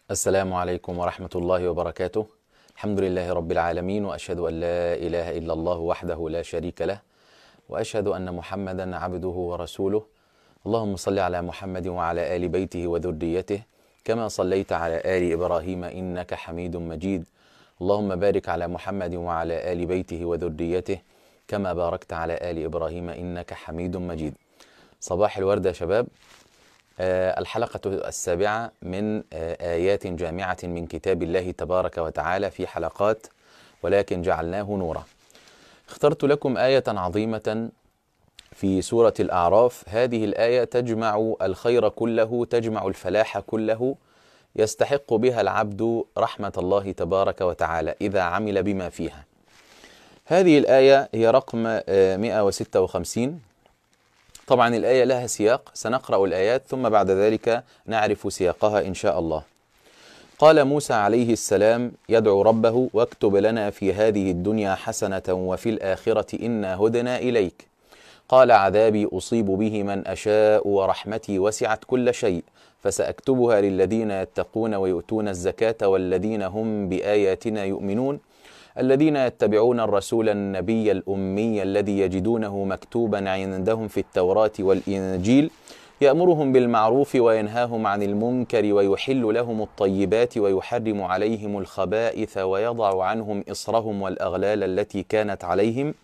السلام عليكم ورحمة الله وبركاته. الحمد لله رب العالمين، وأشهد أن لا إله إلا الله وحده لا شريك له، وأشهد أن محمدا عبده ورسوله. اللهم صل على محمد وعلى آل بيته وذريته كما صليت على آل إبراهيم إنك حميد مجيد. اللهم بارك على محمد وعلى آل بيته وذريته كما باركت على آل إبراهيم إنك حميد مجيد. صباح الورد يا شباب. الحلقة السابعة من آيات جامعة من كتاب الله تبارك وتعالى في حلقات، ولكن جعلناه نورا. اخترت لكم آية عظيمة في سورة الأعراف. هذه الآية تجمع الخير كله، تجمع الفلاح كله، يستحق بها العبد رحمة الله تبارك وتعالى إذا عمل بما فيها. هذه الآية هي رقم 156. طبعا الآية لها سياق، سنقرأ الآيات ثم بعد ذلك نعرف سياقها إن شاء الله. قال موسى عليه السلام يدعو ربه: واكتب لنا في هذه الدنيا حسنة وفي الآخرة إنا هدنا إليك. قال عذابي أصيب به من أشاء ورحمتي وسعت كل شيء فسأكتبها للذين يتقون ويؤتون الزكاة والذين هم بآياتنا يؤمنون الذين يتبعون الرسول النبي الأمي الذي يجدونه مكتوبا عندهم في التوراة والإنجيل يأمرهم بالمعروف وينهاهم عن المنكر ويحل لهم الطيبات ويحرم عليهم الخبائث ويضع عنهم إصرهم والأغلال التي كانت عليهم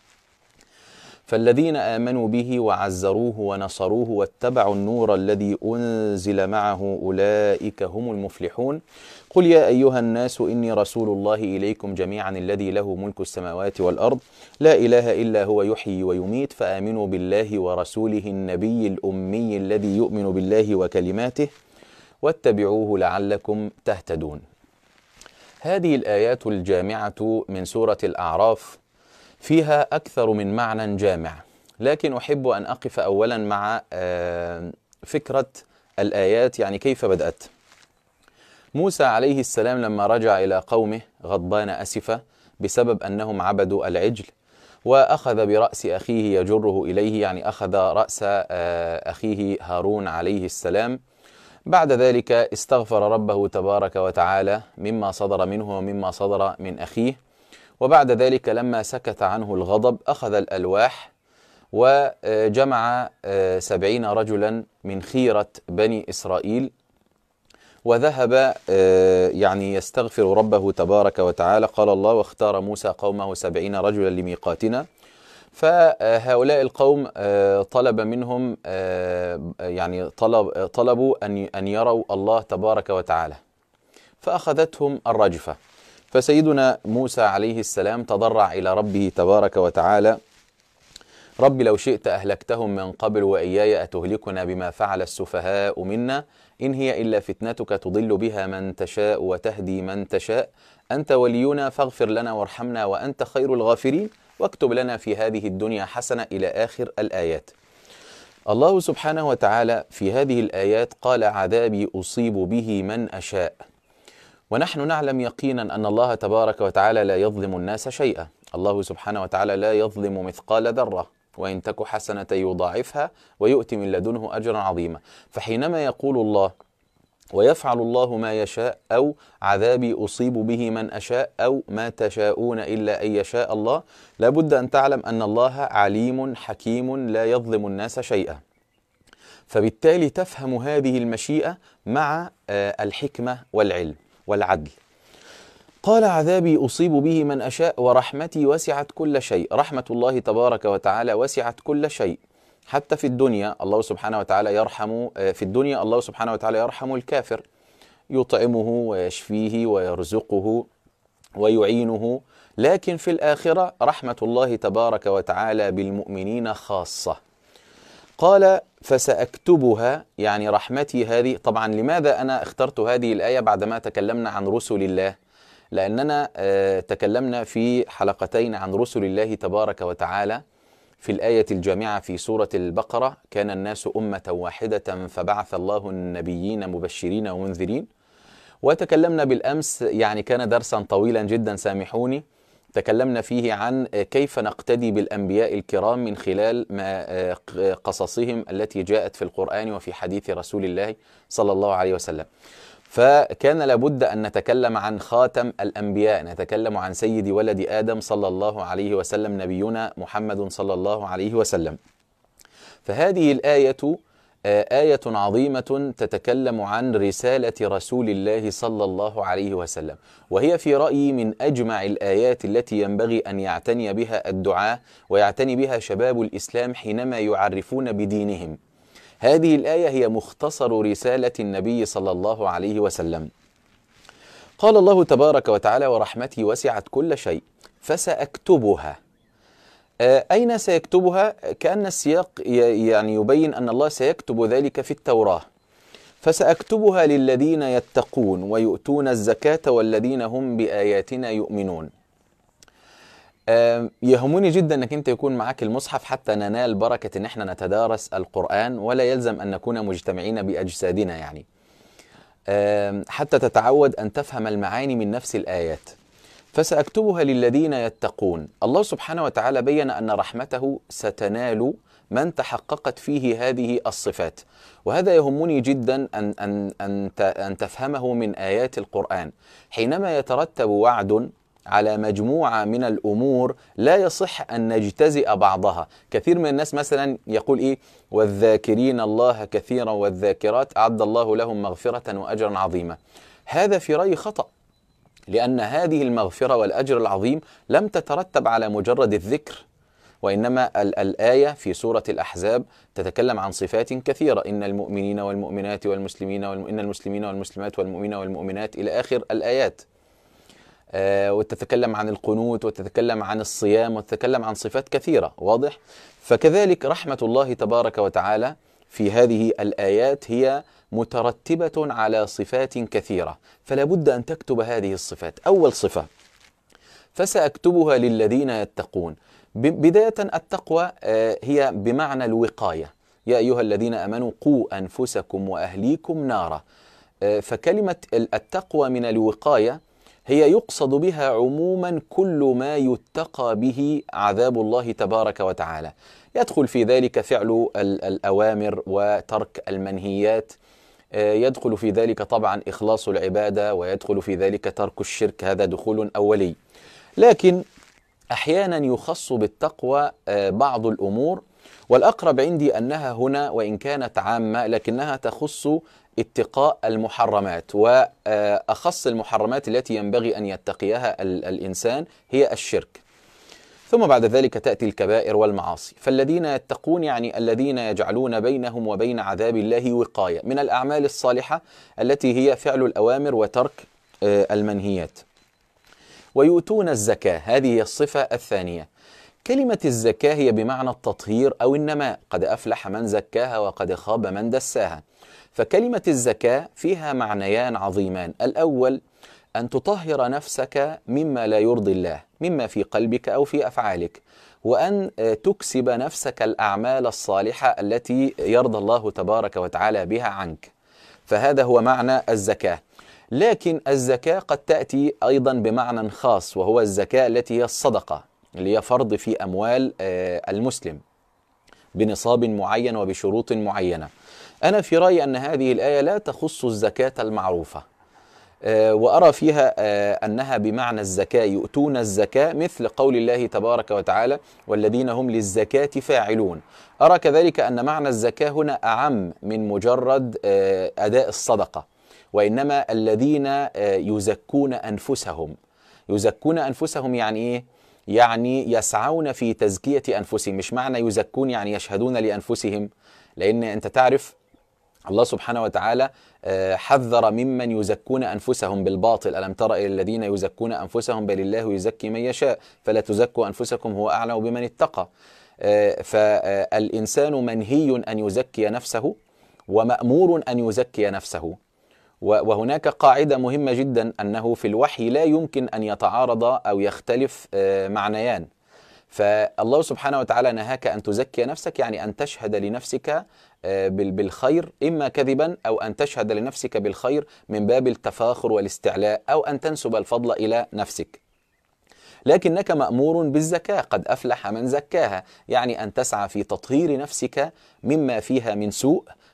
فالذين آمنوا به وعزروه ونصروه واتبعوا النور الذي أنزل معه أولئك هم المفلحون. قل يا أيها الناس إني رسول الله إليكم جميعا الذي له ملك السماوات والأرض لا إله إلا هو يحيي ويميت فآمنوا بالله ورسوله النبي الأمي الذي يؤمن بالله وكلماته واتبعوه لعلكم تهتدون. هذه الآيات الجامعة من سورة الأعراف فيها أكثر من معنى جامع، لكن أحب أن أقف أولا مع فكرة الآيات، يعني كيف بدأت. موسى عليه السلام لما رجع إلى قومه غضبان أسفا بسبب أنهم عبدوا العجل، وأخذ برأس أخيه يجره إليه، يعني أخذ رأس أخيه هارون عليه السلام. بعد ذلك استغفر ربه تبارك وتعالى مما صدر منه ومما صدر من أخيه، وبعد ذلك لما سكت عنه الغضب أخذ الألواح وجمع 70 رجلا من خيرة بني إسرائيل وذهب يعني يستغفر ربه تبارك وتعالى. قال الله: واختار موسى قومه 70 رجلا لميقاتنا. فهؤلاء القوم طلب منهم يعني طلبوا أن يروا الله تبارك وتعالى، فأخذتهم الرجفة. فسيدنا موسى عليه السلام تضرع إلى ربه تبارك وتعالى: رب لو شئت أهلكتهم من قبل وإياي أتهلكنا بما فعل السفهاء منا إن هي إلا فتنتك تضل بها من تشاء وتهدي من تشاء أنت ولينا فاغفر لنا وارحمنا وأنت خير الغافرين واكتب لنا في هذه الدنيا حسنة إلى آخر الآيات. الله سبحانه وتعالى في هذه الآيات قال: عذابي أصيب به من أشاء. ونحن نعلم يقينا أن الله تبارك وتعالى لا يظلم الناس شيئا. الله سبحانه وتعالى لا يظلم مثقال ذرة، وإن تك حسنة يضاعفها ويؤتي من لدنه أجرا عظيما. فحينما يقول الله: ويفعل الله ما يشاء، أو عذابي أصيب به من أشاء، أو ما تشاءون إلا أن يشاء الله، لابد أن تعلم أن الله عليم حكيم لا يظلم الناس شيئا. فبالتالي تفهم هذه المشيئة مع الحكمة والعلم والعدل. قال: عذابي أصيب به من أشاء ورحمتي وسعت كل شيء. رحمة الله تبارك وتعالى وسعت كل شيء، حتى في الدنيا الله سبحانه وتعالى يرحم، في الدنيا الله سبحانه وتعالى يرحم الكافر، يطعمه ويشفيه ويرزقه ويعينه. لكن في الآخرة رحمة الله تبارك وتعالى بالمؤمنين خاصة. قال: فسأكتبها، يعني رحمتي هذه. طبعا لماذا أنا اخترت هذه الآية بعدما تكلمنا عن رسل الله؟ لأننا تكلمنا في حلقتين عن رسل الله تبارك وتعالى. في الآية الجامعة في سورة البقرة: كان الناس أمة واحدة فبعث الله النبيين مبشرين ومنذرين. وتكلمنا بالأمس، يعني كان درسا طويلا جدا سامحوني، تكلمنا فيه عن كيف نقتدي بالأنبياء الكرام من خلال قصصهم التي جاءت في القرآن وفي حديث رسول الله صلى الله عليه وسلم. فكان لابد أن نتكلم عن خاتم الأنبياء، نتكلم عن سيد ولد آدم صلى الله عليه وسلم، نبينا محمد صلى الله عليه وسلم. فهذه الآية آية عظيمة تتكلم عن رسالة رسول الله صلى الله عليه وسلم، وهي في رأيي من أجمع الآيات التي ينبغي أن يعتني بها الدعاة ويعتني بها شباب الإسلام حينما يعرفون بدينهم. هذه الآية هي مختصر رسالة النبي صلى الله عليه وسلم. قال الله تبارك وتعالى: ورحمتي وسعت كل شيء فسأكتبها. أين سيكتبها؟ كأن السياق يعني يبين أن الله سيكتب ذلك في التوراة. فسأكتبها للذين يتقون ويؤتون الزكاة والذين هم بآياتنا يؤمنون. يهمني جدا أنك أنت يكون معك المصحف حتى ننال بركة أن احنا نتدارس القرآن، ولا يلزم أن نكون مجتمعين بأجسادنا، يعني حتى تتعود أن تفهم المعاني من نفس الآيات. فسأكتبها للذين يتقون. الله سبحانه وتعالى بيّن أن رحمته ستنال من تحققت فيه هذه الصفات، وهذا يهمني جدا أن تفهمه من آيات القرآن. حينما يترتب وعد على مجموعة من الأمور لا يصح أن نجتزئ بعضها. كثير من الناس مثلا يقول إيه: والذاكرين الله كثيرا والذاكرات أعد الله لهم مغفرة وأجرا عظيما. هذا في رأيي خطأ، لأن هذه المغفرة والأجر العظيم لم تترتب على مجرد الذكر، وإنما الآية في سورة الأحزاب تتكلم عن صفات كثيرة: إن المؤمنين والمؤمنات والمسلمين إن المسلمين والمسلمات والمؤمنين والمؤمنات إلى آخر الآيات. وتتكلم عن القنوت، وتتكلم عن الصيام، وتتكلم عن صفات كثيرة. واضح؟ فكذلك رحمة الله تبارك وتعالى في هذه الآيات هي مترتبة على صفات كثيرة، فلا بد أن تكتب هذه الصفات. أول صفة: فسأكتبها للذين يتقون. بداية التقوى هي بمعنى الوقاية: يا أيها الذين آمنوا قوا أنفسكم وأهليكم نارا. فكلمة التقوى من الوقاية هي يقصد بها عموما كل ما يتقى به عذاب الله تبارك وتعالى. يدخل في ذلك فعل الأوامر وترك المنهيات، يدخل في ذلك طبعا إخلاص العبادة، ويدخل في ذلك ترك الشرك، هذا دخول أولي. لكن أحيانا يخص بالتقوى بعض الأمور، والأقرب عندي أنها هنا وإن كانت عامة لكنها تخص اتقاء المحرمات، وأخص المحرمات التي ينبغي أن يتقيها الإنسان هي الشرك. ثم بعد ذلك تأتي الكبائر والمعاصي. فالذين يتقون يعني الذين يجعلون بينهم وبين عذاب الله وقاية من الأعمال الصالحة التي هي فعل الأوامر وترك المنهيات. ويؤتون الزكاة، هذه هي الصفة الثانية. كلمة الزكاة هي بمعنى التطهير أو النماء: قد أفلح من زكاها وقد خاب من دساها. فكلمة الزكاة فيها معنيان عظيمان: الأول أن تطهر نفسك مما لا يرضي الله، مما في قلبك أو في أفعالك، وأن تكسب نفسك الأعمال الصالحة التي يرضى الله تبارك وتعالى بها عنك. فهذا هو معنى الزكاة. لكن الزكاة قد تأتي أيضا بمعنى خاص، وهو الزكاة التي هي الصدقة، اللي هي فرض في أموال المسلم بنصاب معين وبشروط معينة. أنا في رأيي أن هذه الآية لا تخص الزكاة المعروفة، وأرى فيها أنها بمعنى الزكاة، يؤتون الزكاة، مثل قول الله تبارك وتعالى: والذين هم للزكاة فاعلون. أرى كذلك أن معنى الزكاة هنا أعم من مجرد أداء الصدقة، وإنما الذين يزكون أنفسهم. يزكون أنفسهم يعني إيه؟ يعني يسعون في تزكية أنفسهم. مش معنى يزكون يعني يشهدون لأنفسهم، لأن أنت تعرف الله سبحانه وتعالى حذر ممن يزكون أنفسهم بالباطل: ألم تر إلى الذين يزكون أنفسهم بل الله يزكي من يشاء فلا تزكوا أنفسكم هو أعلم بمن اتقى. فالإنسان منهي أن يزكي نفسه ومأمور أن يزكي نفسه. وهناك قاعدة مهمة جدا، أنه في الوحي لا يمكن أن يتعارض أو يختلف معنيان. فالله سبحانه وتعالى نهاك أن تزكي نفسك، يعني أن تشهد لنفسك بالخير، إما كذبا أو أن تشهد لنفسك بالخير من باب التفاخر والاستعلاء، أو أن تنسب الفضل إلى نفسك. لكنك مأمور بالزكاة: قد أفلح من زكاها، يعني أن تسعى في تطهير نفسك مما فيها من سوء،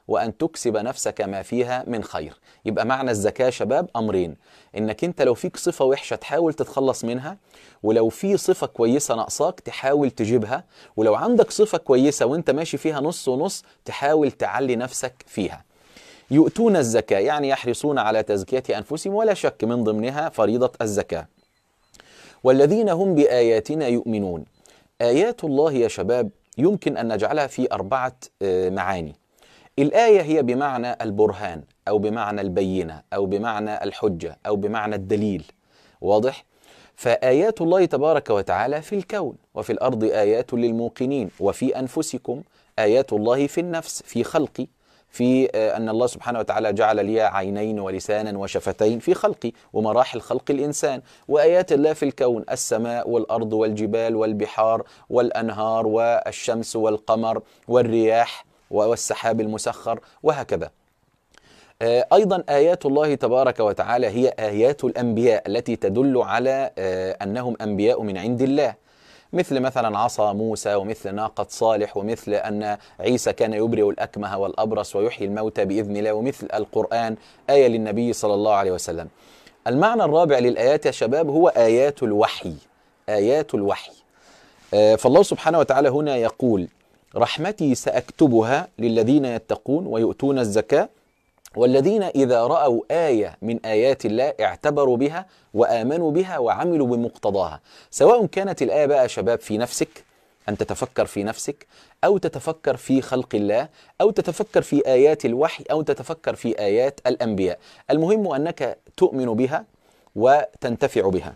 وأن تكسب نفسك ما فيها من خير. يبقى معنى الزكاة شباب أمرين: إنك أنت لو فيك صفة وحشة تحاول تتخلص منها، ولو في صفة كويسة ناقصاك تحاول تجيبها، ولو عندك صفة كويسة وانت ماشي فيها نص ونص تحاول تعلي نفسك فيها. يؤتون الزكاة يعني يحرصون على تزكية أنفسهم، ولا شك من ضمنها فريضة الزكاة. والذين هم بآياتنا يؤمنون. آيات الله يا شباب يمكن أن نجعلها في 4 معاني. الآية هي بمعنى البرهان، أو بمعنى البينة، أو بمعنى الحجة، أو بمعنى الدليل. واضح؟ فآيات الله تبارك وتعالى في الكون، وفي الأرض آيات للموقنين، وفي أنفسكم آيات الله في النفس، في خلقي، في أن الله سبحانه وتعالى جعل لي عينين ولسانا وشفتين في خلقي ومراحل خلق الإنسان. وآيات الله في الكون: السماء والأرض والجبال والبحار والأنهار والشمس والقمر والرياح والسحاب المسخر وهكذا. أيضا آيات الله تبارك وتعالى هي آيات الأنبياء التي تدل على أنهم أنبياء من عند الله، مثلا عصا موسى، ومثل ناقة صالح، ومثل أن عيسى كان يبرئ الأكمه والأبرص ويحيي الموتى بإذن الله، ومثل القرآن آية للنبي صلى الله عليه وسلم. المعنى الرابع للآيات يا شباب هو آيات الوحي. آيات الوحي. فالله سبحانه وتعالى هنا يقول: رحمتي سأكتبها للذين يتقون ويؤتون الزكاة والذين إذا رأوا آية من آيات الله اعتبروا بها وآمنوا بها وعملوا بمقتضاها. سواء كانت الآية بقى شباب في نفسك، أن تتفكر في نفسك، أو تتفكر في خلق الله، أو تتفكر في آيات الوحي، أو تتفكر في آيات الأنبياء. المهم أنك تؤمن بها وتنتفع بها.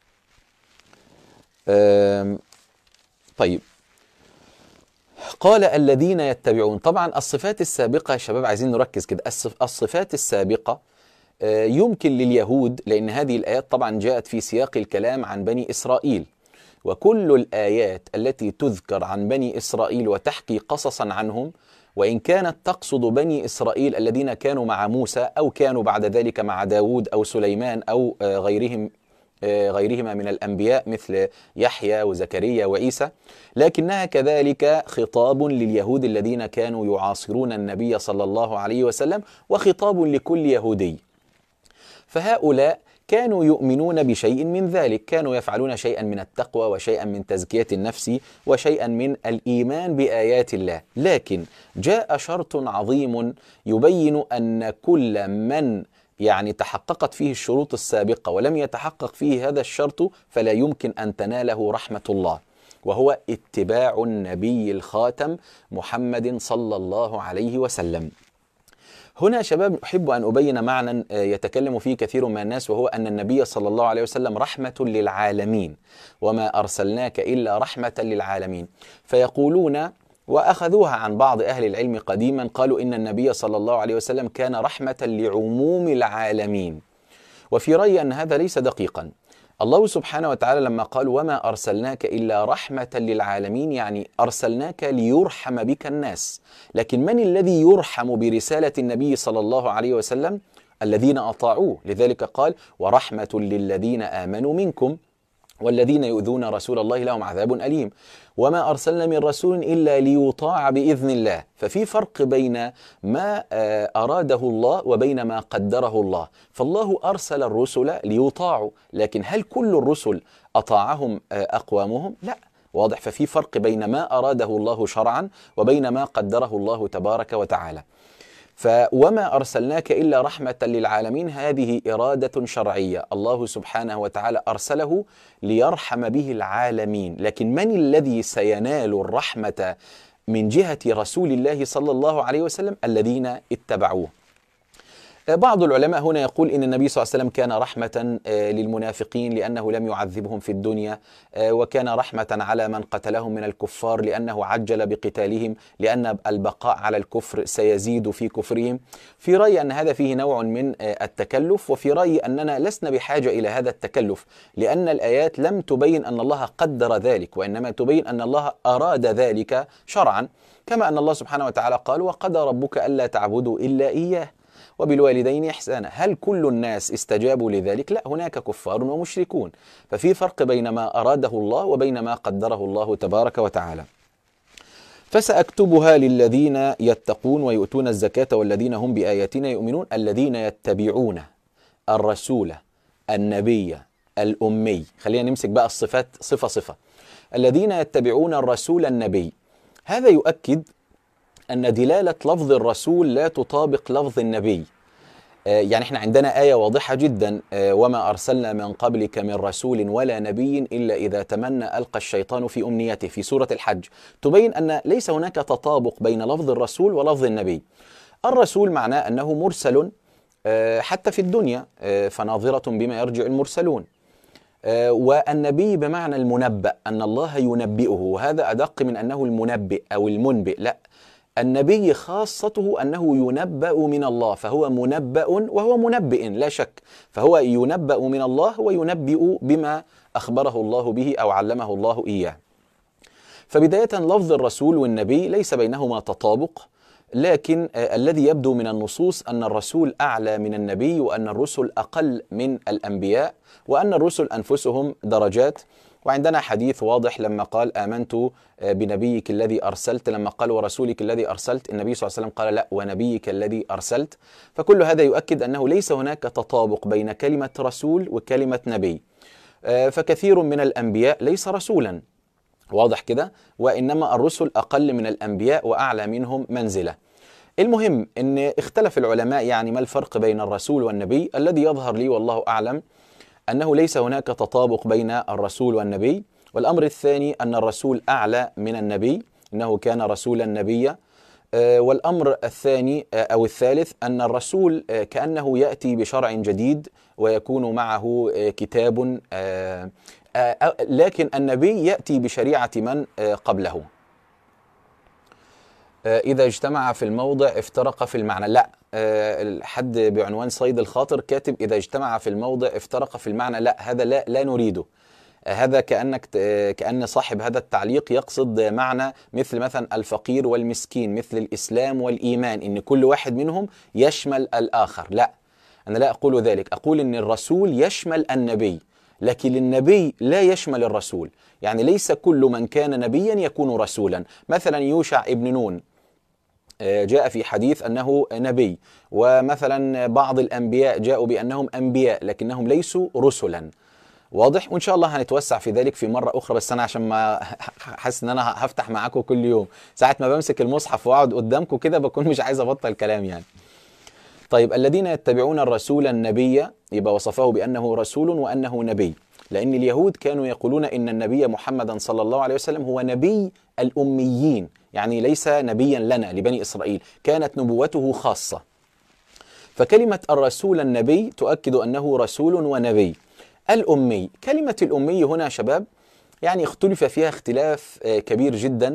طيب، قال الذين يتبعون. طبعا الصفات السابقة يا شباب عايزين نركز كده. الصفات السابقة يمكن لليهود، لأن هذه الآيات طبعا جاءت في سياق الكلام عن بني إسرائيل، وكل الآيات التي تذكر عن بني إسرائيل وتحكي قصصا عنهم، وإن كانت تقصد بني إسرائيل الذين كانوا مع موسى أو كانوا بعد ذلك مع داود أو سليمان أو غيرهما من الأنبياء مثل يحيى وزكريا وعيسى، لكنها كذلك خطاب لليهود الذين كانوا يعاصرون النبي صلى الله عليه وسلم، وخطاب لكل يهودي. فهؤلاء كانوا يؤمنون بشيء من ذلك، كانوا يفعلون شيئا من التقوى وشيئا من تزكية النفس وشيئا من الإيمان بآيات الله. لكن جاء شرط عظيم يبين أن كل من تحققت فيه الشروط السابقة ولم يتحقق فيه هذا الشرط فلا يمكن أن تناله رحمة الله، وهو اتباع النبي الخاتم محمد صلى الله عليه وسلم. هنا يا شباب أحب أن أبين معنى يتكلم فيه كثير من الناس، وهو أن النبي صلى الله عليه وسلم رحمة للعالمين، وما أرسلناك إلا رحمة للعالمين. فيقولون، وأخذوها عن بعض أهل العلم قديما، قالوا إن النبي صلى الله عليه وسلم كان رحمة لعموم العالمين. وفي رأيي أن هذا ليس دقيقا. الله سبحانه وتعالى لما قال وما أرسلناك إلا رحمة للعالمين، يعني أرسلناك ليرحم بك الناس. لكن من الذي يرحم برسالة النبي صلى الله عليه وسلم؟ الذين أطاعوه. لذلك قال ورحمة للذين آمنوا منكم والذين يؤذون رسول الله لهم عذاب أليم. وما أرسلنا من رسول إلا ليطاع بإذن الله. ففي فرق بين ما أراده الله وبين ما قدره الله. فالله أرسل الرسل ليطاعوا، لكن هل كل الرسل أطاعهم أقوامهم؟ لا، واضح. ففي فرق بين ما أراده الله شرعا وبين ما قدره الله تبارك وتعالى. وما أرسلناك إلا رحمة للعالمين هذه إرادة شرعية، الله سبحانه وتعالى أرسله ليرحم به العالمين. لكن من الذي سينال الرحمة من جهة رسول الله صلى الله عليه وسلم؟ الذين اتبعوه. بعض العلماء هنا يقول إن النبي صلى الله عليه وسلم كان رحمة للمنافقين لأنه لم يعذبهم في الدنيا، وكان رحمة على من قتلهم من الكفار لأنه عجل بقتالهم، لأن البقاء على الكفر سيزيد في كفرهم. في رأيي أن هذا فيه نوع من التكلف، وفي رأيي أننا لسنا بحاجة إلى هذا التكلف، لأن الآيات لم تبين أن الله قدر ذلك، وإنما تبين أن الله أراد ذلك شرعا، كما أن الله سبحانه وتعالى قال وقضى ربك ألا تعبدوا إلا إياه وبالوالدين إحسانا. هل كل الناس استجابوا لذلك؟ لا، هناك كفار ومشركون. ففي فرق بين ما أراده الله وبين ما قدره الله تبارك وتعالى. فسأكتبها للذين يتقون ويؤتون الزكاة والذين هم بآياتنا يؤمنون الذين يتبعون الرسول النبي الأمي. خلينا نمسك بقى الصفات صفة صفة. الذين يتبعون الرسول النبي، هذا يؤكد أن دلالة لفظ الرسول لا تطابق لفظ النبي. يعني احنا عندنا آية واضحة جدا: وما أرسلنا من قبلك من رسول ولا نبي إلا إذا تمنى ألقى الشيطان في أمنيته، في سورة الحج، تبين أن ليس هناك تطابق بين لفظ الرسول ولفظ النبي. الرسول معناه أنه مرسل حتى في الدنيا، فناظرة بما يرجع المرسلون. والنبي بمعنى المنبأ، أن الله ينبئه، وهذا أدق من أنه المنبئ أو المنبئ، لا، النبي خاصته أنه ينبأ من الله، فهو منبأ وهو منبئ لا شك، فهو ينبأ من الله وينبئ بما أخبره الله به أو علمه الله إياه. فبداية لفظ الرسول والنبي ليس بينهما تطابق، لكن الذي يبدو من النصوص أن الرسول أعلى من النبي، وأن الرسل أقل من الأنبياء، وأن الرسل أنفسهم درجات. وعندنا حديث واضح لما قال آمنت بنبيك الذي أرسلت، لما قال ورسولك الذي أرسلت، النبي صلى الله عليه وسلم قال لا، ونبيك الذي أرسلت. فكل هذا يؤكد أنه ليس هناك تطابق بين كلمة رسول وكلمة نبي. فكثير من الأنبياء ليس رسولا، واضح كده، وإنما الرسل أقل من الأنبياء وأعلى منهم منزلة. المهم أن اختلف العلماء يعني ما الفرق بين الرسول والنبي. الذي يظهر لي والله أعلم أنه ليس هناك تطابق بين الرسول والنبي. والأمر الثاني أن الرسول أعلى من النبي، إنه كان رسولا نبيا. والأمر الثاني أو الثالث أن الرسول كأنه يأتي بشرع جديد ويكون معه كتاب، لكن النبي يأتي بشريعة من قبله. إذا اجتمع في الموضع افترق في المعنى، لا، الحد بعنوان صيد الخاطر كاتب إذا اجتمع في الموضع افترق في المعنى، لا، هذا لا نريده. هذا كأن صاحب هذا التعليق يقصد معنى مثلا الفقير والمسكين، مثل الإسلام والإيمان، إن كل واحد منهم يشمل الآخر. لا، أنا لا أقول ذلك، أقول إن الرسول يشمل النبي، لكن النبي لا يشمل الرسول. يعني ليس كل من كان نبيا يكون رسولا. مثلا يوشع ابن نون جاء في حديث أنه نبي، ومثلا بعض الأنبياء جاءوا بأنهم أنبياء لكنهم ليسوا رسلا. واضح؟ وإن شاء الله هنتوسع في ذلك في مرة أخرى، بس أنا عشان ما حاسس إن أنا هفتح معاكم كل يوم، ساعة ما بمسك المصحف وأقعد قدامكم كده بكون مش عايز أبطل كلام يعني. طيب، الذين يتبعون الرسول النبي، يبقى وصفه بأنه رسول وأنه نبي، لأن اليهود كانوا يقولون إن النبي محمدا صلى الله عليه وسلم هو نبي الأميين، يعني ليس نبيا لنا لبني إسرائيل، كانت نبوته خاصة. فكلمة الرسول النبي تؤكد أنه رسول ونبي. الأمي، كلمة الأمي هنا شباب يعني اختلف فيها اختلاف كبير جدا،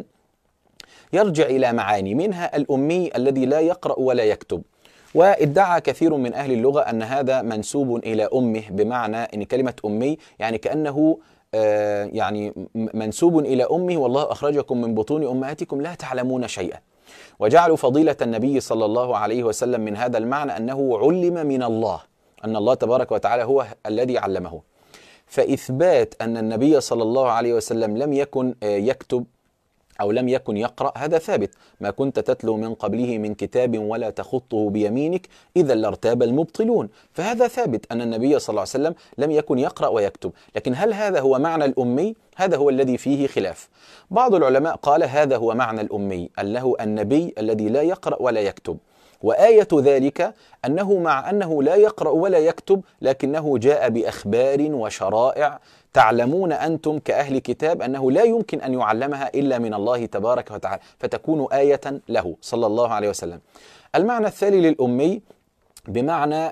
يرجع إلى معاني، منها الأمي الذي لا يقرأ ولا يكتب. وادعى كثير من أهل اللغة أن هذا منسوب إلى أمه، بمعنى أن كلمة أمي يعني كأنه يعني منسوب إلى أمه، والله أخرجكم من بطون أمهاتكم لا تعلمون شيئا. وجعلوا فضيلة النبي صلى الله عليه وسلم من هذا المعنى أنه علم من الله، أن الله تبارك وتعالى هو الذي علمه. فإثبات أن النبي صلى الله عليه وسلم لم يكن يكتب أو لم يكن يقرأ هذا ثابت. ما كنت تتلو من قبله من كتاب ولا تخطه بيمينك إذا لارتاب المبطلون. فهذا ثابت أن النبي صلى الله عليه وسلم لم يكن يقرأ ويكتب. لكن هل هذا هو معنى الأمي؟ هذا هو الذي فيه خلاف. بعض العلماء قال هذا هو معنى الأمي، أنه النبي الذي لا يقرأ ولا يكتب. وآية ذلك أنه مع أنه لا يقرأ ولا يكتب لكنه جاء بأخبار وشرائع تعلمون أنتم كأهل كتاب أنه لا يمكن أن يعلمها إلا من الله تبارك وتعالى، فتكون آية له صلى الله عليه وسلم. المعنى الثاني للأمي بمعنى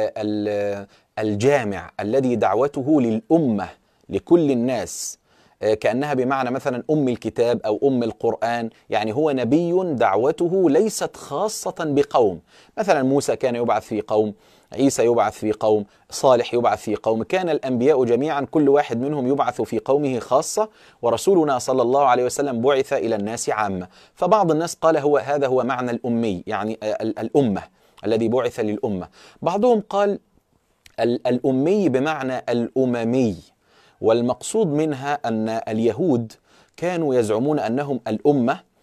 الجامع الذي دعوته للأمة لكل الناس، كأنها بمعنى مثلا أم الكتاب أو أم القرآن. يعني هو نبي دعوته ليست خاصة بقوم، مثلا موسى كان يبعث في قوم، عيسى يبعث في قوم، صالح يبعث في قوم، كان الأنبياء جميعا كل واحد منهم يبعث في قومه خاصة، ورسولنا صلى الله عليه وسلم بعث إلى الناس عامة. فبعض الناس قال هذا هو معنى الأمي، يعني الأمة الذي بعث للأمة. بعضهم قال الأمي بمعنى الأممي، والمقصود منها أن اليهود كانوا يزعمون أنهم الأمة،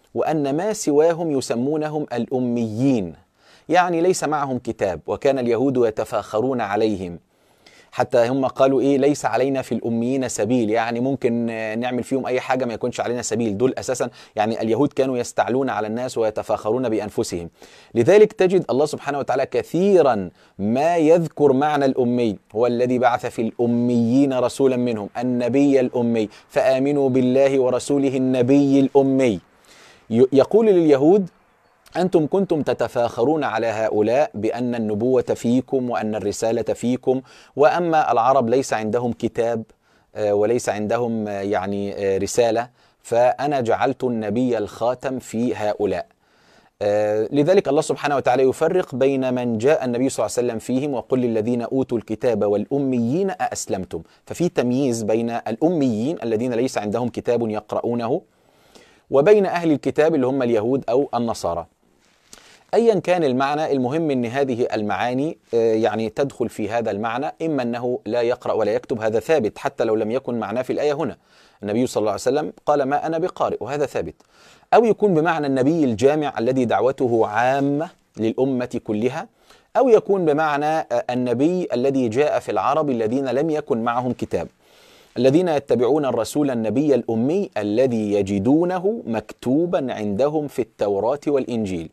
وأن ما سواهم يسمونهم الأميين، يعني ليس معهم كتاب، وكان اليهود يتفاخرون عليهم، حتى هم قالوا إيه ليس علينا في الأميين سبيل، يعني ممكن نعمل فيهم أي حاجة ما يكونش علينا سبيل. دول أساسا يعني اليهود كانوا يستعلون على الناس ويتفاخرون بأنفسهم. لذلك تجد الله سبحانه وتعالى كثيرا ما يذكر معنى الأمي، هو الذي بعث في الأميين رسولا منهم النبي الأمي فآمنوا بالله ورسوله النبي الأمي. يقول لليهود أنتم كنتم تتفاخرون على هؤلاء بأن النبوة فيكم وأن الرسالة فيكم، وأما العرب ليس عندهم كتاب وليس عندهم يعني رسالة، فأنا جعلت النبي الخاتم في هؤلاء. لذلك الله سبحانه وتعالى يفرق بين من جاء النبي صلى الله عليه وسلم فيهم وقل للذين أوتوا الكتاب والأميين أأسلمتم، ففي تمييز بين الأميين الذين ليس عندهم كتاب يقرؤونه وبين أهل الكتاب اللي هم اليهود أو النصارى. أيا كان المعنى، المهم أن هذه المعاني يعني تدخل في هذا المعنى، إما أنه لا يقرأ ولا يكتب، هذا ثابت حتى لو لم يكن معناه في الآية هنا. النبي صلى الله عليه وسلم قال ما أنا بقارئ، وهذا ثابت. أو يكون بمعنى النبي الجامع الذي دعوته عامة للأمة كلها، أو يكون بمعنى النبي الذي جاء في العرب الذين لم يكن معهم كتاب، الذين يتبعون الرسول النبي الأمي الذي يجدونه مكتوبا عندهم في التوراة والإنجيل.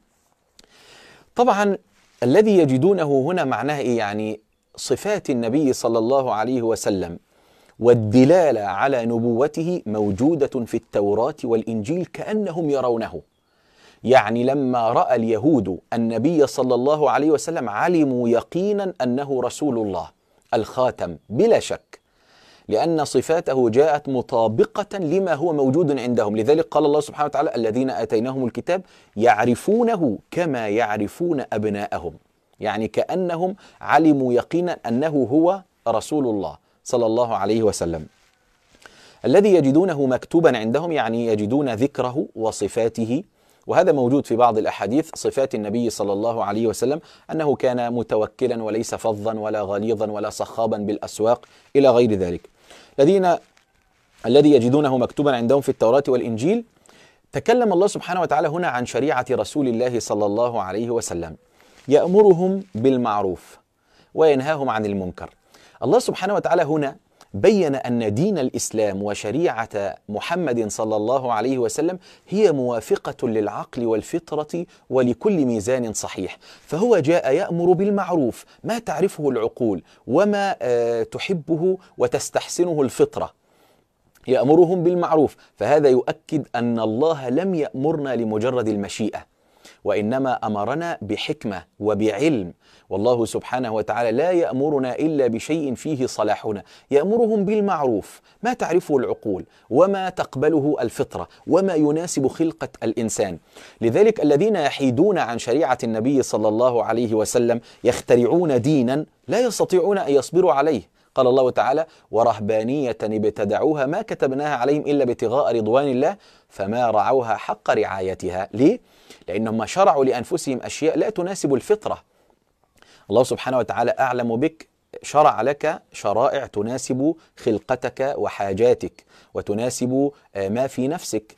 طبعا الذي يجدونه هنا معناه إيه؟ يعني صفات النبي صلى الله عليه وسلم والدلالة على نبوته موجودة في التوراة والإنجيل كأنهم يرونه. يعني لما رأى اليهود النبي صلى الله عليه وسلم علموا يقينا أنه رسول الله الخاتم بلا شك، لأن صفاته جاءت مطابقة لما هو موجود عندهم. لذلك قال الله سبحانه وتعالى الذين آتيناهم الكتاب يعرفونه كما يعرفون أبناءهم، يعني كأنهم علموا يقينا أنه هو رسول الله صلى الله عليه وسلم. الذي يجدونه مكتوبا عندهم يعني يجدون ذكره وصفاته، وهذا موجود في بعض الأحاديث صفات النبي صلى الله عليه وسلم أنه كان متوكلا وليس فظا ولا غليظا ولا صخابا بالأسواق إلى غير ذلك. الذي يجدونه مكتوبا عندهم في التوراة والإنجيل. تكلم الله سبحانه وتعالى هنا عن شريعة رسول الله صلى الله عليه وسلم، يأمرهم بالمعروف وينهاهم عن المنكر. الله سبحانه وتعالى هنا بين أن دين الإسلام وشريعة محمد صلى الله عليه وسلم هي موافقة للعقل والفطرة ولكل ميزان صحيح، فهو جاء يأمر بالمعروف ما تعرفه العقول وما تحبه وتستحسنه الفطرة، يأمرهم بالمعروف. فهذا يؤكد أن الله لم يأمرنا لمجرد المشيئة، وإنما أمرنا بحكمة وبعلم، والله سبحانه وتعالى لا يأمرنا إلا بشيء فيه صلاحنا، يأمرهم بالمعروف ما تعرفه العقول وما تقبله الفطرة وما يناسب خلقة الإنسان. لذلك الذين يحيدون عن شريعة النبي صلى الله عليه وسلم يخترعون دينا لا يستطيعون أن يصبروا عليه. قال الله تعالى ورهبانية ابتدعوها ما كتبناها عليهم إلا ابتغاء رضوان الله فما رعوها حق رعايتها. ليه؟ لأنهم شرعوا لأنفسهم أشياء لا تناسب الفطرة. الله سبحانه وتعالى أعلم بك، شرع لك شرائع تناسب خلقتك وحاجاتك وتناسب ما في نفسك.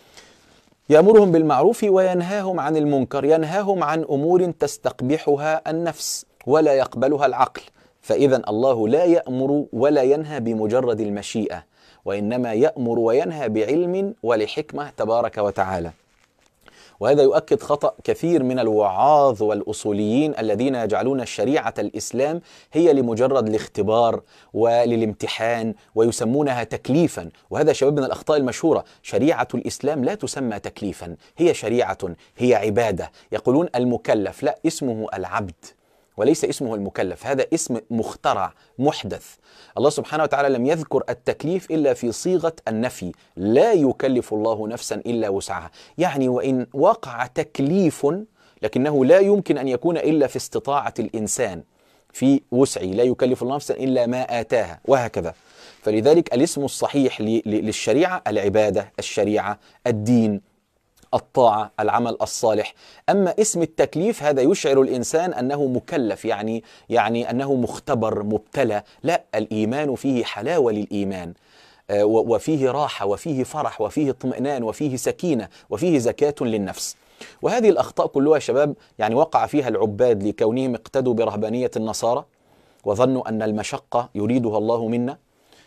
يأمرهم بالمعروف وينهاهم عن المنكر، ينهاهم عن أمور تستقبحها النفس ولا يقبلها العقل. فإذا الله لا يأمر ولا ينهى بمجرد المشيئة، وإنما يأمر وينهى بعلم ولحكمة تبارك وتعالى. وهذا يؤكد خطأ كثير من الوعاظ والأصوليين الذين يجعلون شريعة الإسلام هي لمجرد الاختبار وللامتحان ويسمونها تكليفا. وهذا شباب من الأخطاء المشهورة، شريعة الإسلام لا تسمى تكليفا، هي شريعة، هي عبادة. يقولون المكلف، لا، اسمه العبد وليس اسمه المكلف، هذا اسم مخترع محدث. الله سبحانه وتعالى لم يذكر التكليف إلا في صيغة النفي، لا يكلف الله نفسا إلا وسعها. يعني وإن وقع تكليف لكنه لا يمكن أن يكون إلا في استطاعة الإنسان، في وسعي، لا يكلف الله نفسا إلا ما آتاها، وهكذا. فلذلك الاسم الصحيح للشريعة العبادة، الشريعة، الدين، الطاعة، العمل الصالح. أما اسم التكليف هذا يشعر الإنسان أنه مكلف، يعني أنه مختبر مبتلى. لا، الإيمان فيه حلاوة للإيمان. وفيه راحة وفيه فرح وفيه اطمئنان وفيه سكينة وفيه زكاة للنفس. وهذه الأخطاء كلها يا شباب يعني وقع فيها العباد لكونهم اقتدوا برهبانية النصارى وظنوا أن المشقة يريدها الله منا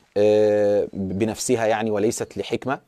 بنفسها يعني وليست لحكمة.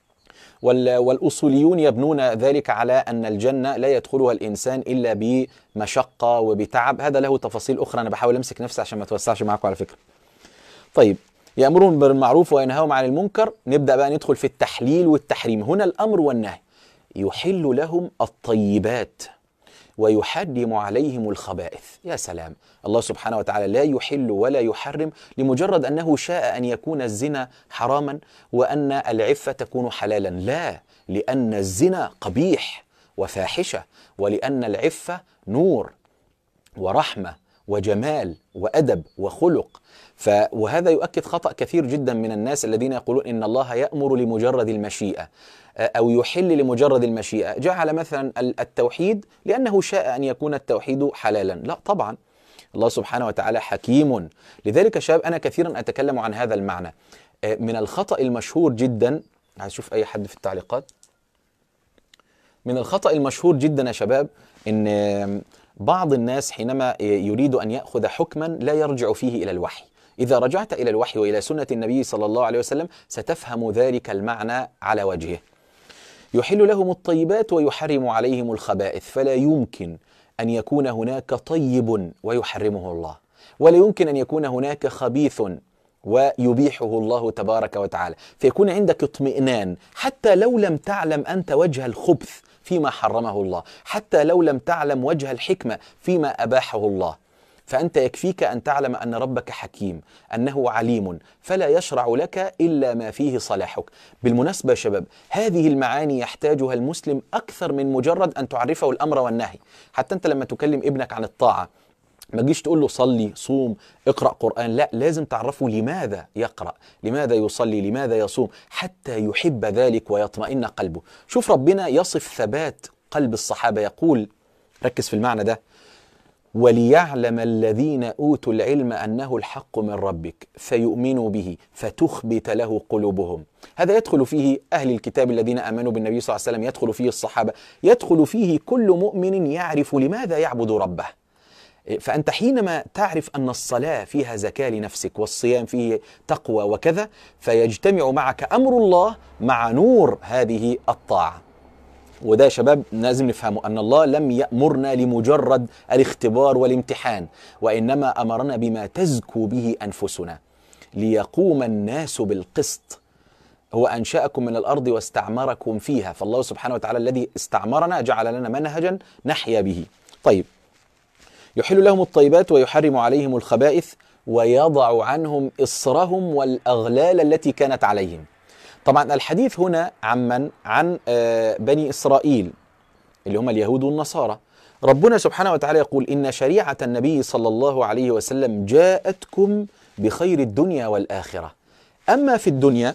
والأصوليون يبنون ذلك على أن الجنة لا يدخلها الإنسان إلا بمشقة وبتعب. هذا له تفاصيل أخرى، أنا بحاول أمسك نفسي عشان ما توسعش معكم على فكرة. طيب، يأمرون بالمعروف وينهون عن المنكر. نبدأ بقى ندخل في التحليل والتحريم. هنا الأمر والنهي. يحل لهم الطيبات ويحرم عليهم الخبائث. يا سلام، الله سبحانه وتعالى لا يحل ولا يحرم لمجرد أنه شاء أن يكون الزنا حراما وأن العفة تكون حلالا، لا، لأن الزنا قبيح وفاحشة، ولأن العفة نور ورحمة وجمال وأدب وخلق. وهذا يؤكد خطأ كثير جدا من الناس الذين يقولون إن الله يأمر لمجرد المشيئة أو يحل لمجرد المشيئة. جعل مثلا التوحيد لأنه شاء أن يكون التوحيد حلالا. لا طبعا، الله سبحانه وتعالى حكيم. لذلك شباب أنا كثيرا أتكلم عن هذا المعنى. من الخطأ المشهور جدا، هشوف أي حد في التعليقات. من الخطأ المشهور جدا يا شباب إن بعض الناس حينما يريد أن يأخذ حكما لا يرجع فيه إلى الوحي. إذا رجعت إلى الوحي وإلى سنة النبي صلى الله عليه وسلم ستفهم ذلك المعنى على وجهه. يحل لهم الطيبات ويحرم عليهم الخبائث، فلا يمكن أن يكون هناك طيب ويحرمه الله، ولا يمكن أن يكون هناك خبيث ويبيحه الله تبارك وتعالى، فيكون عندك اطمئنان حتى لو لم تعلم أنت وجه الخبث فيما حرمه الله، حتى لو لم تعلم وجه الحكمة فيما أباحه الله، فأنت يكفيك أن تعلم أن ربك حكيم، أنه عليم، فلا يشرع لك إلا ما فيه صلاحك. بالمناسبة يا شباب، هذه المعاني يحتاجها المسلم أكثر من مجرد أن تعرفه الأمر والنهي. حتى أنت لما تكلم ابنك عن الطاعة ما تجيش تقول له صلي، صوم، اقرأ قرآن، لا، لازم تعرفه لماذا يقرأ، لماذا يصلي، لماذا يصوم، حتى يحب ذلك ويطمئن قلبه. شوف ربنا يصف ثبات قلب الصحابة، يقول، ركز في المعنى ده: وليعلم الذين أوتوا العلم أنه الحق من ربك فيؤمنوا به فتخبت له قلوبهم. هذا يدخل فيه أهل الكتاب الذين آمنوا بالنبي صلى الله عليه وسلم، يدخل فيه الصحابة، يدخل فيه كل مؤمن يعرف لماذا يعبد ربه. فأنت حينما تعرف أن الصلاة فيها زكاة لنفسك والصيام فيه تقوى وكذا، فيجتمع معك أمر الله مع نور هذه الطاعة. وده يا شباب لازم نفهمه، أن الله لم يأمرنا لمجرد الاختبار والامتحان، وإنما أمرنا بما تزكو به أنفسنا ليقوم الناس بالقسط. هو أنشأكم من الأرض واستعمركم فيها، فالله سبحانه وتعالى الذي استعمرنا جعل لنا منهجا نحيا به. طيب، يحل لهم الطيبات ويحرم عليهم الخبائث ويضع عنهم إصرهم والأغلال التي كانت عليهم. طبعا الحديث هنا عن بني إسرائيل اللي هم اليهود والنصارى. ربنا سبحانه وتعالى يقول: إن شريعة النبي صلى الله عليه وسلم جاءتكم بخير الدنيا والآخرة. أما في الدنيا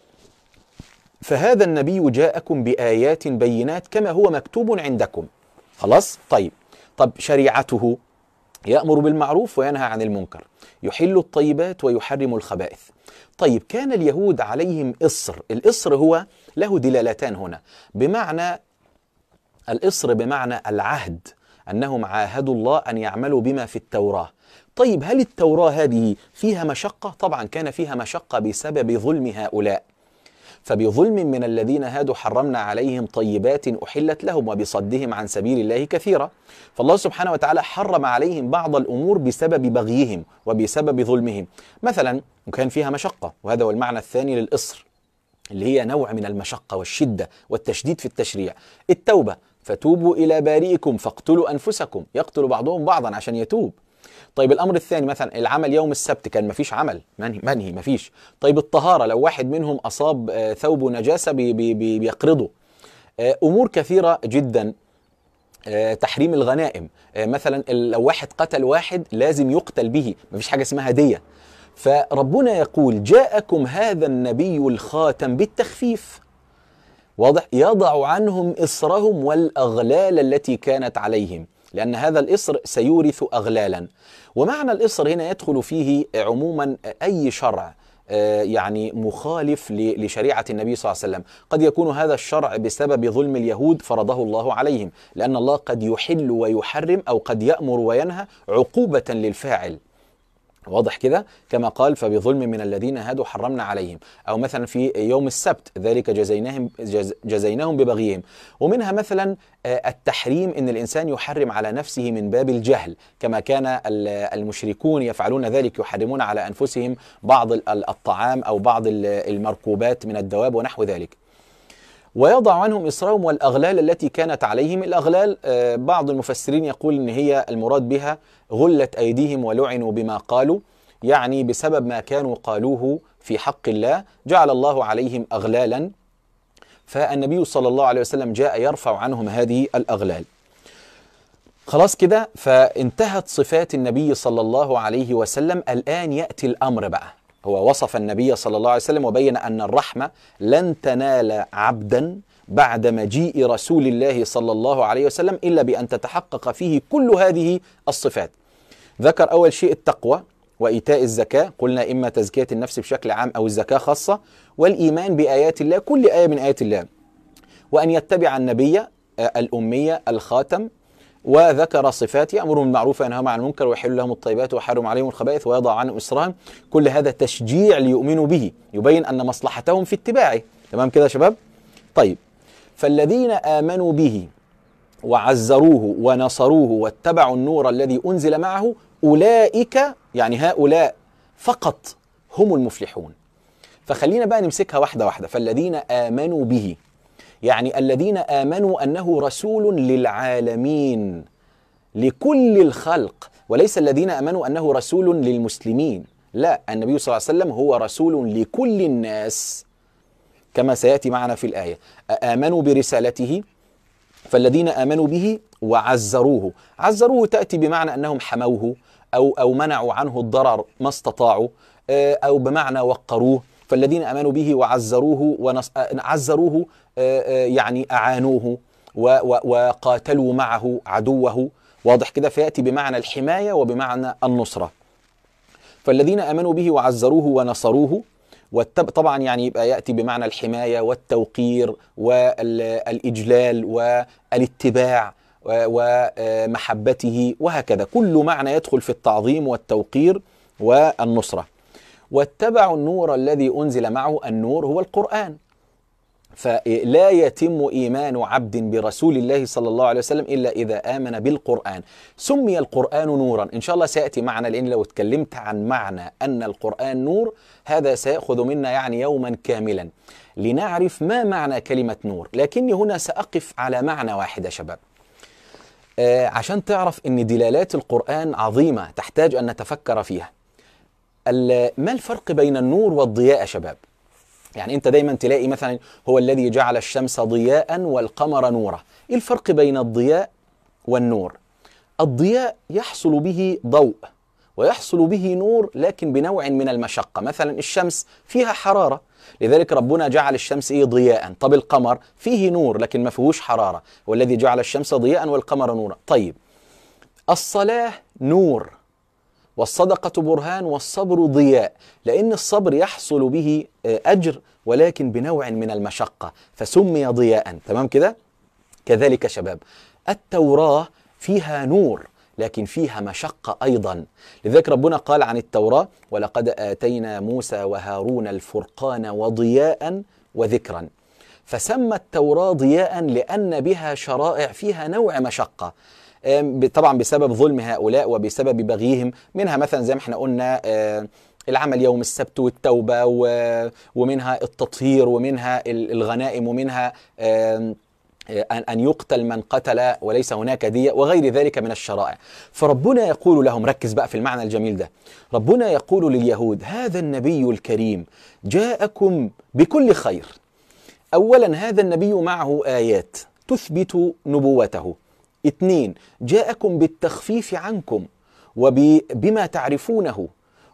فهذا النبي جاءكم بآيات بينات كما هو مكتوب عندكم. خلاص؟ طب شريعته يأمر بالمعروف وينهى عن المنكر، يحل الطيبات ويحرم الخبائث. طيب، كان اليهود عليهم إصر. الإصر هو له دلالتان هنا، بمعنى الإصر بمعنى العهد، أنهم عاهدوا الله أن يعملوا بما في التوراة. طيب، هل التوراة هذه فيها مشقة؟ طبعا كان فيها مشقة بسبب ظلم هؤلاء، فبظلم من الذين هادوا حرمنا عليهم طيبات أحلت لهم وبصدهم عن سبيل الله كثيرا. فالله سبحانه وتعالى حرم عليهم بعض الأمور بسبب بغيهم وبسبب ظلمهم. مثلا وكان فيها مشقة، وهذا هو المعنى الثاني للإصر، اللي هي نوع من المشقة والشدة والتشديد في التشريع. التوبة: فتوبوا إلى بارئكم فاقتلوا أنفسكم، يقتل بعضهم بعضا عشان يتوب. طيب، الأمر الثاني مثلا العمل يوم السبت، كان مفيش عمل، منهي مفيش. طيب، الطهارة، لو واحد منهم أصاب ثوب نجاسة بيقرضه. أمور كثيرة جدا. تحريم الغنائم، مثلا لو واحد قتل واحد لازم يقتل به، مفيش حاجة اسمها دية. فربنا يقول: جاءكم هذا النبي الخاتم بالتخفيف، واضح، يضع عنهم إصرهم والأغلال التي كانت عليهم، لأن هذا الإصر سيورث أغلالا. ومعنى الإصر هنا يدخل فيه عموما أي شرع يعني مخالف لشريعة النبي صلى الله عليه وسلم. قد يكون هذا الشرع بسبب ظلم اليهود فرضه الله عليهم، لأن الله قد يحل ويحرم أو قد يأمر وينهى عقوبة للفاعل. واضح كده؟ كما قال فبظلم من الذين هادوا حرمنا عليهم، أو مثلا في يوم السبت ذلك جزيناهم ببغيهم. ومنها مثلا التحريم، إن الإنسان يحرم على نفسه من باب الجهل، كما كان المشركون يفعلون ذلك، يحرمون على أنفسهم بعض الطعام أو بعض المركوبات من الدواب ونحو ذلك. ويضع عنهم إصرهم والأغلال التي كانت عليهم. الأغلال بعض المفسرين يقول إن هي المراد بها غلت أيديهم ولعنوا بما قالوا، يعني بسبب ما كانوا قالوه في حق الله جعل الله عليهم أغلالا، فالنبي صلى الله عليه وسلم جاء يرفع عنهم هذه الأغلال. خلاص كده، فانتهت صفات النبي صلى الله عليه وسلم. الآن يأتي الأمر بقى. هو وصف النبي صلى الله عليه وسلم وبين أن الرحمة لن تنال عبدا بعد مجيء رسول الله صلى الله عليه وسلم إلا بأن تتحقق فيه كل هذه الصفات. ذكر أول شيء التقوى وإيتاء الزكاة، قلنا إما تزكية النفس بشكل عام أو الزكاة خاصة، والإيمان بآيات الله، كل آية من آيات الله، وأن يتبع النبي الأمية الخاتم. وذكر صفات يأمرهم بالمعروف وينهاهم عن المنكر ويحل لهم الطيبات ويحرم عليهم الخبائث ويضع عنهم إصرهم. كل هذا تشجيع ليؤمنوا به، يبين أن مصلحتهم في اتباعه. تمام كده يا شباب؟ طيب، فالذين آمنوا به وعزروه ونصروه واتبعوا النور الذي أنزل معه أولئك، يعني هؤلاء فقط هم المفلحون. فخلينا بقى نمسكها واحدة واحدة. فالذين آمنوا به، يعني الذين آمنوا أنه رسول للعالمين لكل الخلق، وليس الذين آمنوا أنه رسول للمسلمين. لا، النبي صلى الله عليه وسلم هو رسول لكل الناس كما سيأتي معنا في الآية. آمنوا برسالته، فالذين آمنوا به وعزروه. عزروه تأتي بمعنى أنهم حموه أو منعوا عنه الضرر ما استطاعوا، أو بمعنى وقروه. فالذين آمنوا به وعزروه عزروه يعني أعانوه وقاتلوا معه عدوه. واضح كده؟ فيأتي بمعنى الحماية وبمعنى النصرة. فالذين آمنوا به وعزروه ونصروه، طبعا يعني يبقى يأتي بمعنى الحماية والتوقير والإجلال والاتباع ومحبته، وهكذا كل معنى يدخل في التعظيم والتوقير والنصرة. واتبعوا النور الذي أنزل معه. النور هو القرآن، فلا يتم إيمان عبد برسول الله صلى الله عليه وسلم إلا إذا آمن بالقرآن. سمي القرآن نورا، إن شاء الله سيأتي معنا، لأن لو اتكلمت عن معنى أن القرآن نور هذا سيأخذ منا يعني يوما كاملا لنعرف ما معنى كلمة نور. لكني هنا سأقف على معنى واحد يا شباب، عشان تعرف أن دلالات القرآن عظيمة تحتاج أن نتفكر فيها. ما الفرق بين النور والضياء يا شباب؟ يعني أنت دايما تلاقي مثلا هو الذي جعل الشمس ضياء والقمر نورا. إيه الفرق بين الضياء والنور؟ الضياء يحصل به ضوء ويحصل به نور، لكن بنوع من المشقة. مثلا الشمس فيها حرارة، لذلك ربنا جعل الشمس ضياء. طب القمر فيه نور لكن ما فيهوش حرارة، والذي جعل الشمس ضياء والقمر نورا. طيب، الصلاة نور والصدقة برهان والصبر ضياء، لأن الصبر يحصل به أجر ولكن بنوع من المشقة فسمي ضياء. تمام كده؟ كذلك شباب التوراة فيها نور لكن فيها مشقة أيضا، لذلك ربنا قال عن التوراة ولقد آتينا موسى وهارون الفرقان وضياء وذكرا. فسمى التوراة ضياء لأن بها شرائع فيها نوع مشقة، طبعا بسبب ظلم هؤلاء وبسبب بغيهم. منها مثلا زي ما احنا قلنا العمل يوم السبت والتوبة، ومنها التطهير، ومنها الغنائم، ومنها أن يقتل من قتل وليس هناك دية، وغير ذلك من الشرائع. فربنا يقول لهم، ركز بقى في المعنى الجميل ده، ربنا يقول لليهود هذا النبي الكريم جاءكم بكل خير. أولا هذا النبي معه آيات تثبت نبوته. 2 جاءكم بالتخفيف عنكم وبما تعرفونه،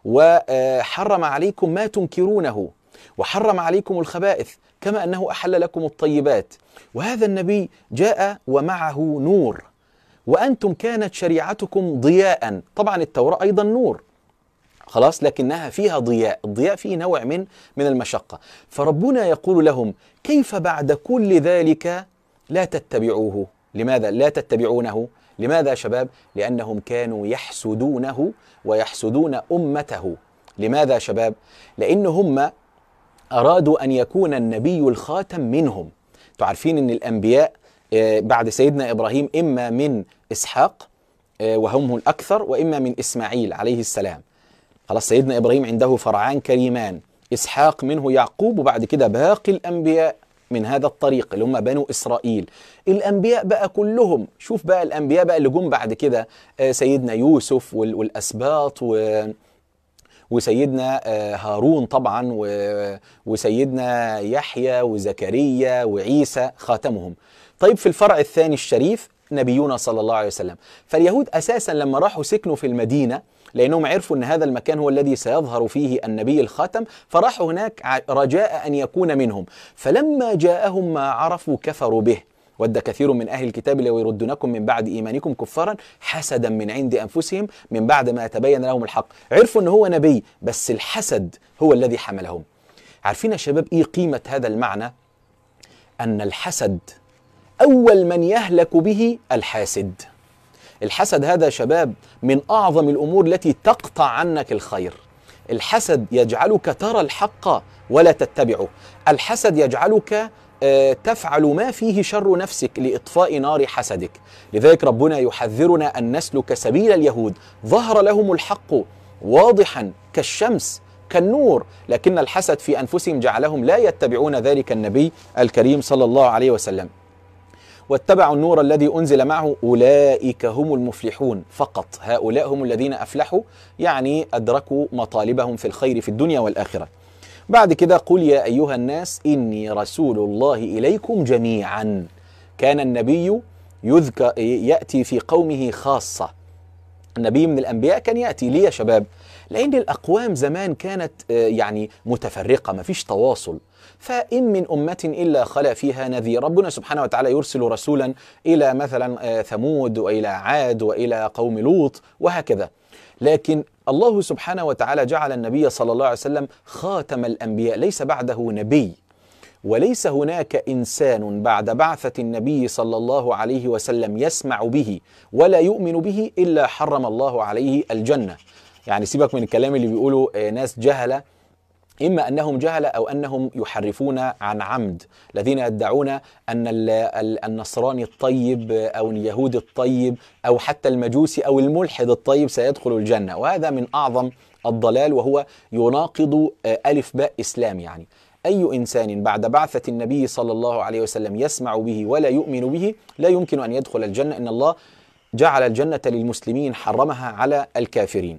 وحرم عليكم ما تنكرونه، وحرم عليكم الخبائث كما أنه أحل لكم الطيبات. وهذا النبي جاء ومعه نور، وأنتم كانت شريعتكم ضياء. طبعا التوراة أيضا نور. خلاص، لكنها فيها ضياء، الضياء فيه نوع من المشقة. فربنا يقول لهم: كيف بعد كل ذلك لا تتبعوه؟ لماذا لا تتبعونه؟ لماذا يا شباب؟ لأنهم كانوا يحسدونه ويحسدون أمته. لماذا يا شباب؟ لأن هم أرادوا أن يكون النبي الخاتم منهم. تعرفين أن الأنبياء بعد سيدنا إبراهيم إما من إسحاق وهم الأكثر، وإما من إسماعيل عليه السلام. خلاص، سيدنا إبراهيم عنده فرعان كريمان، إسحاق منه يعقوب، وبعد كده باقي الأنبياء من هذا الطريق اللي هم بنو إسرائيل. الأنبياء بقى كلهم، شوف بقى الأنبياء بقى اللي جم بعد كده، سيدنا يوسف والأسباط وسيدنا هارون طبعا وسيدنا يحيى وزكريا وعيسى خاتمهم. طيب في الفرع الثاني الشريف نبينا صلى الله عليه وسلم. فاليهود أساسا لما راحوا سكنوا في المدينة، لأنهم عرفوا أن هذا المكان هو الذي سيظهر فيه النبي الخاتم، فراحوا هناك رجاء أن يكون منهم. فلما جاءهم ما عرفوا كفروا به. ود كثير من أهل الكتاب لو يردونكم من بعد إيمانكم كفارا حسدا من عند أنفسهم من بعد ما تبين لهم الحق. عرفوا أن هو نبي، بس الحسد هو الذي حملهم. عارفين يا شباب إيه قيمة هذا المعنى؟ أن الحسد أول من يهلك به الحاسد. الحسد هذا يا شباب من أعظم الأمور التي تقطع عنك الخير. الحسد يجعلك ترى الحق ولا تتبعه. الحسد يجعلك تفعل ما فيه شر نفسك لإطفاء نار حسدك. لذلك ربنا يحذرنا أن نسلك سبيل اليهود. ظهر لهم الحق واضحا كالشمس كالنور، لكن الحسد في أنفسهم جعلهم لا يتبعون ذلك النبي الكريم صلى الله عليه وسلم. واتبعوا النور الذي أنزل معه أولئك هم المفلحون. فقط هؤلاء هم الذين أفلحوا، يعني أدركوا مطالبهم في الخير في الدنيا والآخرة. بعد كده: قل يا أيها الناس إني رسول الله إليكم جميعا. كان النبي يأتي في قومه خاصة. النبي من الأنبياء كان يأتي ليه يا شباب؟ لأن الأقوام زمان كانت يعني متفرقة، ما فيش تواصل. فإن من أمة إلا خلا فيها نذير. ربنا سبحانه وتعالى يرسل رسولا إلى مثلا ثمود وإلى عاد وإلى قوم لوط وهكذا. لكن الله سبحانه وتعالى جعل النبي صلى الله عليه وسلم خاتم الأنبياء، ليس بعده نبي، وليس هناك إنسان بعد بعثة النبي صلى الله عليه وسلم يسمع به ولا يؤمن به إلا حرم الله عليه الجنة. يعني سيبك من الكلام اللي بيقولوا ناس جهلة، إما أنهم جهلة أو أنهم يحرفون عن عمد، الذين يدعون أن النصراني الطيب أو اليهودي الطيب أو حتى المجوسي أو الملحد الطيب سيدخل الجنة. وهذا من أعظم الضلال، وهو يناقض ألف باء إسلام. يعني أي إنسان بعد بعثة النبي صلى الله عليه وسلم يسمع به ولا يؤمن به لا يمكن أن يدخل الجنة. إن الله جعل الجنة للمسلمين، حرمها على الكافرين.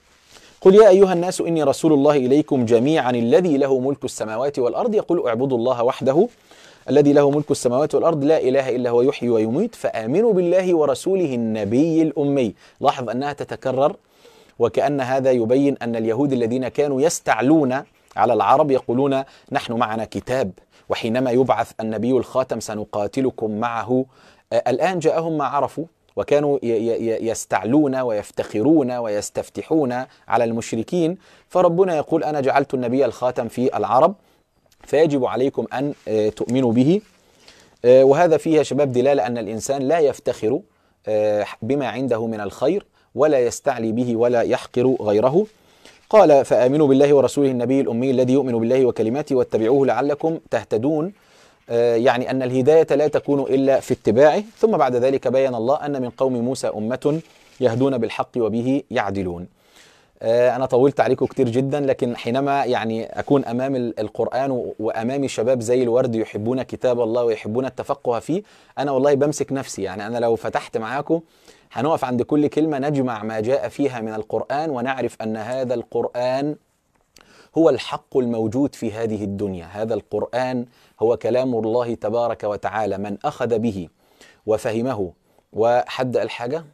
قل يا أيها الناس إني رسول الله إليكم جميعا الذي له ملك السماوات والأرض. يقول اعبدوا الله وحده الذي له ملك السماوات والأرض لا إله إلا هو يحيي ويميت فآمنوا بالله ورسوله النبي الأمي. لاحظ أنها تتكرر، وكأن هذا يبين أن اليهود الذين كانوا يستعلون على العرب يقولون نحن معنا كتاب، وحينما يبعث النبي الخاتم سنقاتلكم معه. الآن جاءهم ما عرفوا، وكانوا يستعلون ويفتخرون ويستفتحون على المشركين. فربنا يقول أنا جعلت النبي الخاتم في العرب، فيجب عليكم أن تؤمنوا به. وهذا فيه يا شباب دلالة أن الإنسان لا يفتخر بما عنده من الخير ولا يستعلي به ولا يحقر غيره. قال فآمنوا بالله ورسوله النبي الأمي الذي يؤمن بالله وكلماته واتبعوه لعلكم تهتدون. يعني أن الهداية لا تكون إلا في اتباعه. ثم بعد ذلك بين الله أن من قوم موسى أمة يهدون بالحق وبه يعدلون. أنا طولت عليكم كتير جدا، لكن حينما يعني أكون أمام القرآن وأمامي شباب زي الورد يحبون كتاب الله ويحبون التفقه فيه، أنا والله بمسك نفسي. يعني أنا لو فتحت معاكم هنقف عند كل كلمة نجمع ما جاء فيها من القرآن، ونعرف أن هذا القرآن هو الحق الموجود في هذه الدنيا. هذا القرآن هو كلام الله تبارك وتعالى. من أخذ به وفهمه وحد الحاجة.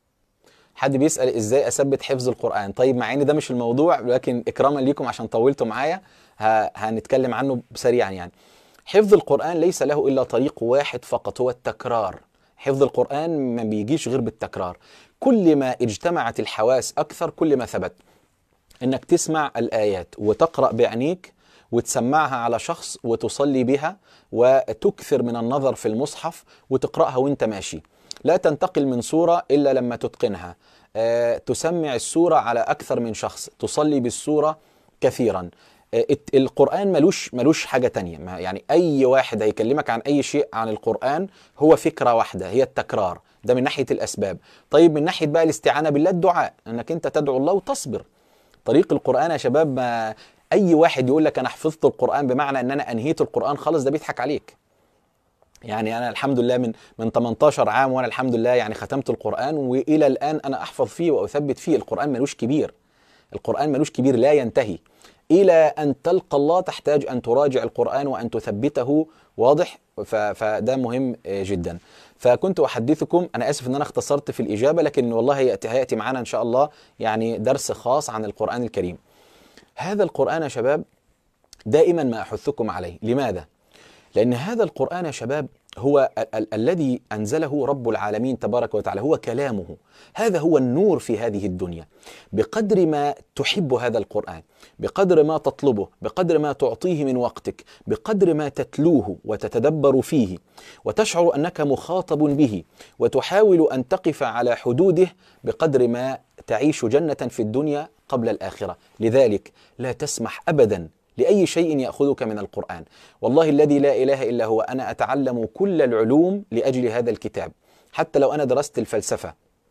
حد بيسأل إزاي أثبت حفظ القرآن؟ طيب مع إن ده مش الموضوع، لكن إكراما ليكم عشان طولتوا معايا هنتكلم عنه سريعا. يعني حفظ القرآن ليس له إلا طريق واحد فقط، هو التكرار. حفظ القرآن ما بيجيش غير بالتكرار. كل ما اجتمعت الحواس أكثر كل ما ثبت. انك تسمع الآيات وتقرأ بعينيك وتسمعها على شخص وتصلي بها وتكثر من النظر في المصحف وتقرأها وانت ماشي. لا تنتقل من سورة إلا لما تتقنها. تسمع السورة على أكثر من شخص، تصلي بالسورة كثيرا. القرآن ملوش حاجة تانية. يعني أي واحد هيكلمك عن أي شيء عن القرآن هو فكرة واحدة، هي التكرار. ده من ناحية الأسباب. طيب من ناحية بقى الاستعانة بالله، الدعاء، أنك أنت تدعو الله وتصبر. طريق القرآن يا شباب، ما أي واحد يقول لك أنا حفظت القرآن بمعنى أن أنا أنهيت القرآن خالص، ده بيضحك عليك. يعني أنا الحمد لله من 18 عام وأنا الحمد لله يعني ختمت القرآن، وإلى الآن أنا أحفظ فيه وأثبت فيه. القرآن ملوش كبير، القرآن ملوش كبير، لا ينتهي. إلى أن تلقى الله تحتاج أن تراجع القرآن وأن تثبته. واضح؟ فده مهم جدا. فكنت أحدثكم، أنا آسف أن أنا اختصرت في الإجابة، لكن والله هيأتي معنا إن شاء الله يعني درس خاص عن القرآن الكريم. هذا القرآن يا شباب دائما ما أحثكم عليه. لماذا؟ لأن هذا القرآن يا شباب هو الذي أنزله رب العالمين تبارك وتعالى، هو كلامه. هذا هو النور في هذه الدنيا. بقدر ما تحب هذا القرآن، بقدر ما تطلبه، بقدر ما تعطيه من وقتك، بقدر ما تتلوه وتتدبر فيه وتشعر أنك مخاطب به وتحاول أن تقف على حدوده، بقدر ما تعيش جنة في الدنيا قبل الآخرة. لذلك لا تسمح أبدا لأي شيء يأخذك من القرآن. والله الذي لا إله إلا هو، أنا أتعلم كل العلوم لأجل هذا الكتاب. حتى لو أنا درست الفلسفة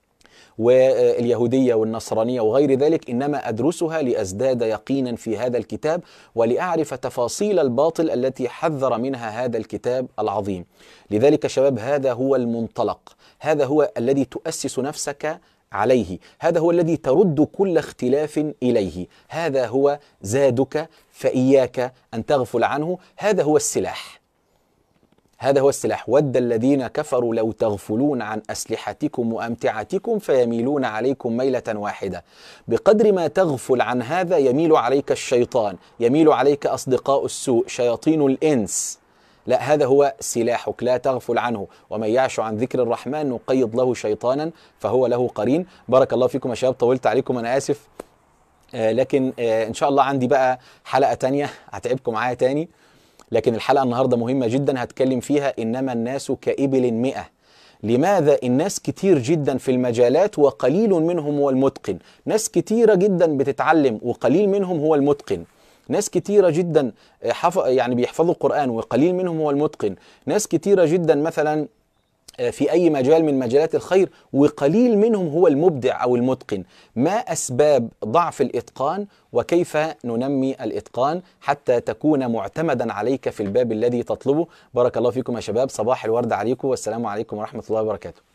واليهودية والنصرانية وغير ذلك، إنما أدرسها لأزداد يقينا في هذا الكتاب ولأعرف تفاصيل الباطل التي حذر منها هذا الكتاب العظيم. لذلك شباب هذا هو المنطلق، هذا هو الذي تؤسس نفسك عليه، هذا هو الذي ترد كل اختلاف إليه، هذا هو زادك، فإياك أن تغفل عنه. هذا هو السلاح، هذا هو السلاح. ود الذين كفروا لو تغفلون عن أسلحتكم وأمتعتكم فيميلون عليكم ميلة واحدة. بقدر ما تغفل عن هذا يميل عليك الشيطان، يميل عليك أصدقاء السوء، شياطين الإنس. لا، هذا هو سلاحك، لا تغفل عنه. ومن يعش عن ذكر الرحمن نقيض له شيطانا فهو له قرين. بارك الله فيكم يا شباب، طولت عليكم أنا آسف. لكن إن شاء الله عندي بقى حلقة تانية هتعبكم معايا تاني. لكن الحلقة النهاردة مهمة جدا، هتكلم فيها إنما الناس كإبل 100. لماذا؟ الناس كتير جدا في المجالات وقليل منهم هو المتقن. ناس كتيرة جدا بتتعلم وقليل منهم هو المتقن. ناس كتيرة جدا يعني بيحفظوا القرآن وقليل منهم هو المتقن. ناس كتيرة جدا مثلا في أي مجال من مجالات الخير وقليل منهم هو المبدع أو المتقن. ما أسباب ضعف الإتقان وكيف ننمي الإتقان حتى تكون معتمدا عليك في الباب الذي تطلبه؟ بارك الله فيكم يا شباب، صباح الورد عليكم والسلام عليكم ورحمة الله وبركاته.